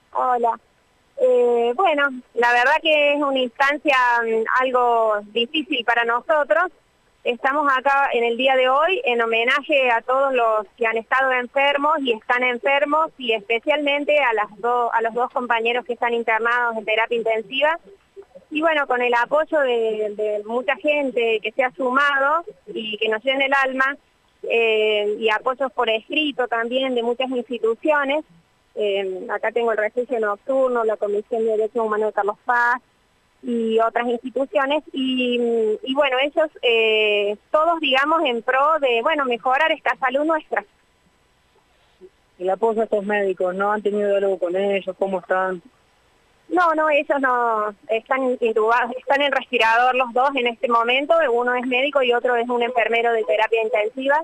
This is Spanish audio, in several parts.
Hola. Bueno, la verdad que es una instancia algo difícil para nosotros. Estamos acá en el día de hoy en homenaje a todos los que han estado enfermos y están enfermos y especialmente a los dos compañeros que están internados en terapia intensiva. Y bueno, con el apoyo de mucha gente que se ha sumado y que nos llena el alma, y apoyos por escrito también de muchas instituciones. Acá tengo el Refugio Nocturno, la Comisión de Derechos Humanos de Carlos Paz y otras instituciones, y bueno, ellos todos, digamos, en pro de, bueno, mejorar esta salud nuestra. El apoyo a estos médicos, ¿no han tenido diálogo con ellos? ¿Cómo están? No, ellos no están intubados, están en respirador los dos en este momento. Uno es médico y otro es un enfermero de terapia intensiva.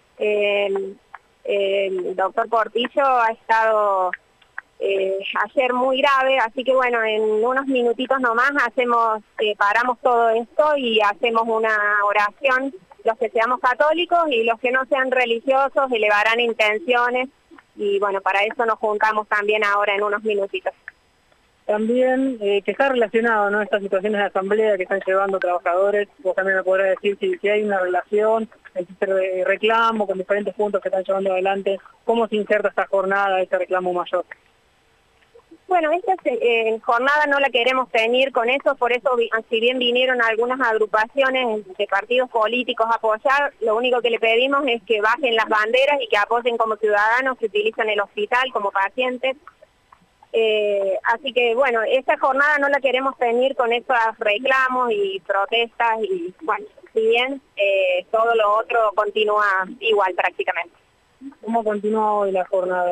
El doctor Portillo ha estado ayer muy grave, así que bueno, en unos minutitos nomás paramos todo esto y hacemos una oración. Los que seamos católicos y los que no sean religiosos elevarán intenciones y bueno, para eso nos juntamos también ahora en unos minutitos. También que está relacionado, ¿no?, estas situaciones de asamblea que están llevando trabajadores. Vos también me podrás decir si hay una relación entre este reclamo con diferentes puntos que están llevando adelante. ¿Cómo se inserta esta jornada, este reclamo mayor? Bueno, esta jornada no la queremos tener con eso, por eso si bien vinieron algunas agrupaciones de partidos políticos a apoyar, lo único que le pedimos es que bajen las banderas y que apoyen como ciudadanos que utilizan el hospital como pacientes. Así que bueno, esta jornada no la queremos tener con esos reclamos y protestas y bueno, si bien todo lo otro continúa igual prácticamente. ¿Cómo continúa hoy la jornada?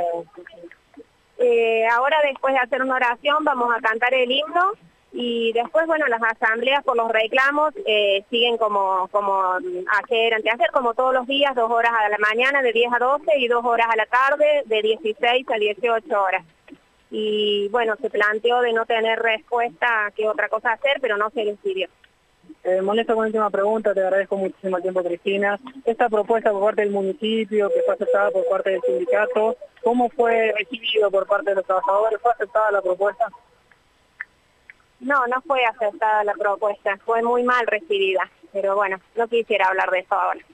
Ahora después de hacer una oración vamos a cantar el himno y después, bueno, las asambleas por los reclamos siguen como anteayer, como todos los días, 2 horas a la mañana de 10 a 12 y 2 horas a la tarde de 16 a 18 horas. Y bueno, se planteó de no tener respuesta a qué otra cosa hacer, pero no se decidió. Molesto con la última pregunta, te agradezco muchísimo el tiempo, Cristina. Esta propuesta por parte del municipio, que fue aceptada por parte del sindicato, ¿cómo fue recibido por parte de los trabajadores? ¿Fue aceptada la propuesta? No fue aceptada la propuesta, fue muy mal recibida, pero bueno, no quisiera hablar de eso ahora.